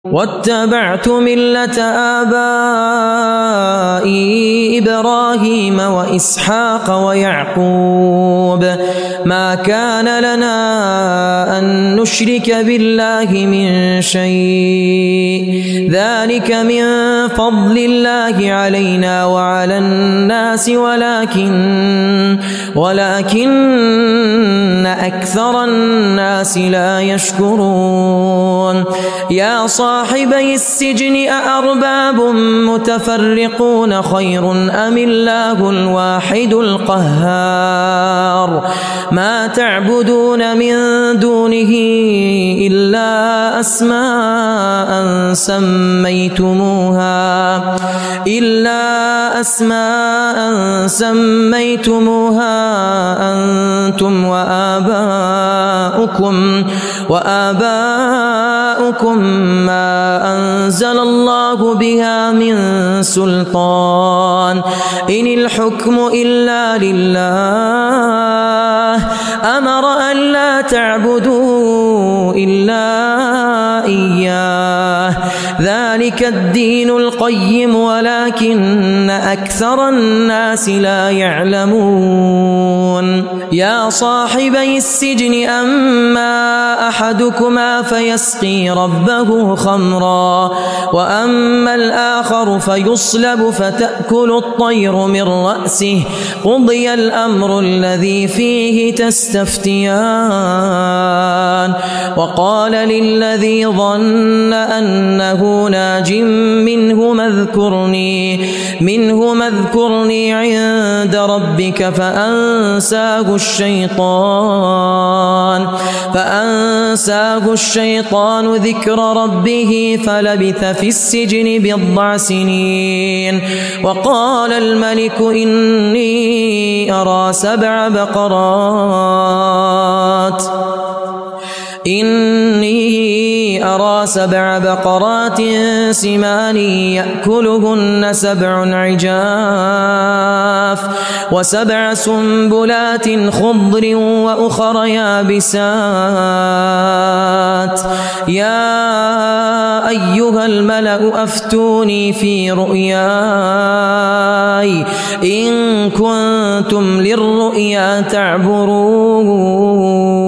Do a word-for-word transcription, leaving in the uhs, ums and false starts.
واتبعت ملة آبائي إبراهيم وإسحاق ويعقوب ما كان لنا أن نشرك بالله من شيء ذلك من فضل الله علينا وعلى الناس ولكن ولكن أكثر الناس لا يشكرون يا صاحبي السجن أأرباب متفرقون خير أم الله الواحد القهار ما تعبدون من دونه إلا أسماء سميتموها إلا أسماء سميتموها أنتم وآباؤكم وآباؤكم ما أنزل الله بها من سلطان إن الحكم إلا لله أمر أن لا تعبدوا إلا إياه ذلك الدين القيم ولكن أكثر الناس لا يعلمون يا صاحبي السجن أما أحدكما فيسقي ربه خمرا وأما الآخر فيصلب فتأكل الطير من رأسه قضي الأمر الذي فيه تستفتيان وقال للذي ظن أنه ناج منه اذكرني منه اذكرني عند ربك فأنساه الشيطان فأنساه الشيطان ذكر ربه فلبث في السجن بضع سنين وقال الملك إني أرى سبع بقرات إني أرى سبع بقرات سمان يأكلهن سبع عجاف وسبع سنبلات خضر وأخر يابسات يا أيها الملأ أفتوني في رؤياي إن كنتم للرؤيا تعبرون